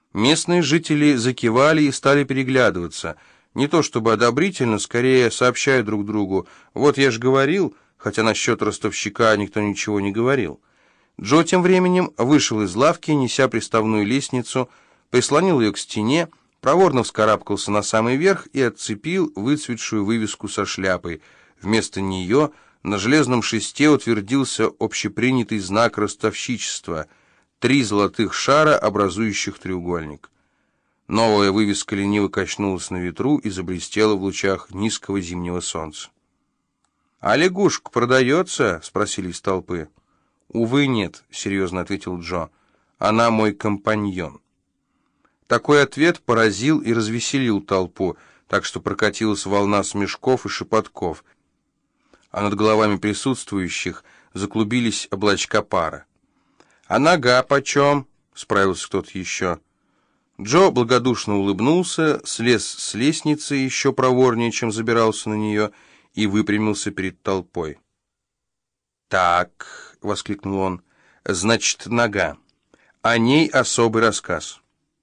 Местные жители закивали и стали переглядываться. Не то чтобы одобрительно, скорее сообщая друг другу: «Вот я ж говорил», хотя насчет ростовщика никто ничего не говорил. Джо тем временем вышел из лавки, неся приставную лестницу, прислонил ее к стене, проворно вскарабкался на самый верх и отцепил выцветшую вывеску со шляпой. Вместо нее на железном шесте утвердился общепринятый знак ростовщичества — 3 золотых шара, образующих треугольник. Новая вывеска лениво качнулась на ветру и заблестела в лучах низкого зимнего солнца. «А лягушка продается?» — спросили из толпы. «Увы, нет», — серьезно ответил Джо. «Она мой компаньон». Такой ответ поразил и развеселил толпу, так что прокатилась волна смешков и шепотков, а над головами присутствующих заклубились облачка пара. «А нога почем?» — справился кто-то еще. Джо благодушно улыбнулся, слез с лестницы еще проворнее, чем забирался на нее, и выпрямился перед толпой. «Так», — воскликнул он, — «значит, нога. О ней особый рассказ».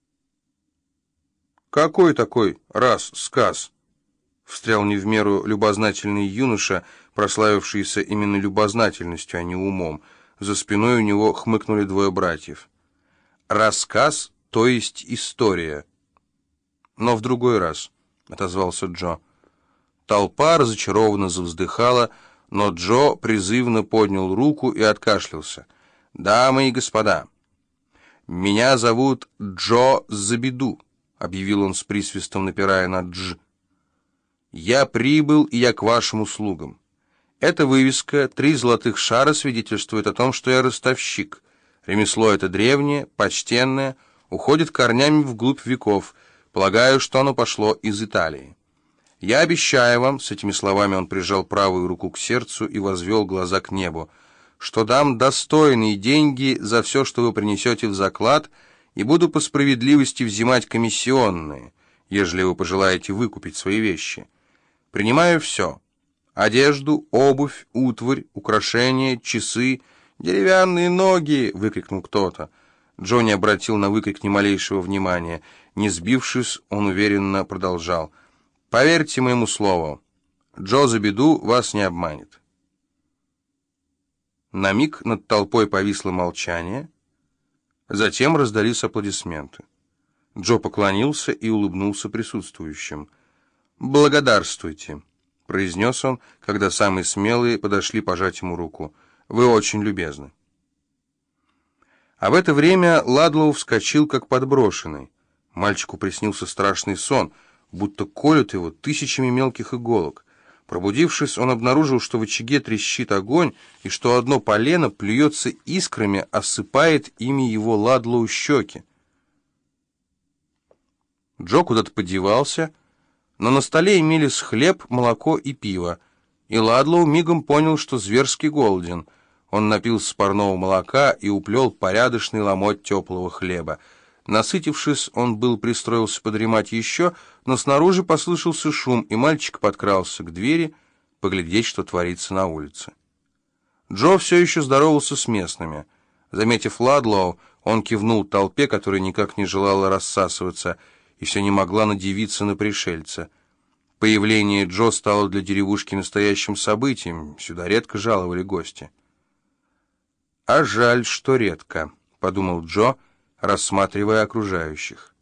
«Какой такой рассказ?» — встрял не в меру любознательный юноша, прославившийся именно любознательностью, а не умом. За спиной у него хмыкнули 2 братьев. «Рассказ, то есть история». «Но в другой раз», — отозвался Джо. Толпа разочарованно завздыхала, но Джо призывно поднял руку и откашлялся. «Дамы и господа, меня зовут Джо Забеду», — объявил он с присвистом, напирая на «дж». «Я прибыл, и я к вашим услугам. Эта вывеска, 3 золотых шара, свидетельствует о том, что я ростовщик. Ремесло это древнее, почтенное, уходит корнями вглубь веков. Полагаю, что оно пошло из Италии. Я обещаю вам», — с этими словами он прижал правую руку к сердцу и возвел глаза к небу, «что дам достойные деньги за все, что вы принесете в заклад, и буду по справедливости взимать комиссионные, ежели вы пожелаете выкупить свои вещи. Принимаю все. Одежду, обувь, утварь, украшения, часы, деревянные ноги!» — выкрикнул кто-то. Джонни обратил на выкрик ни малейшего внимания. Не сбившись, он уверенно продолжал: «Поверьте моему слову, Джо Забеду вас не обманет». На миг над толпой повисло молчание, затем раздались аплодисменты. Джо поклонился и улыбнулся присутствующим. «Благодарствуйте», — произнес он, когда самые смелые подошли пожать ему руку. «Вы очень любезны». А в это время Ладлоу вскочил, как подброшенный. Мальчику приснился страшный сон, будто колют его тысячами мелких иголок. Пробудившись, он обнаружил, что в очаге трещит огонь, и что одно полено плюется искрами, осыпает ими его Ладлоу щеки. Джо куда-то подевался, но на столе имелись хлеб, молоко и пиво, и Ладлоу мигом понял, что зверски голоден. Он напился парного молока и уплел порядочный ломоть теплого хлеба. Насытившись, он был пристроился подремать еще, но снаружи послышался шум, и мальчик подкрался к двери поглядеть, что творится на улице. Джо все еще здоровался с местными. Заметив Ладлоу, он кивнул толпе, которая никак не желала рассасываться, и все не могла надивиться на пришельца. Появление Джо стало для деревушки настоящим событием, сюда редко жаловали гости. «А жаль, что редко», — подумал Джо, рассматривая окружающих.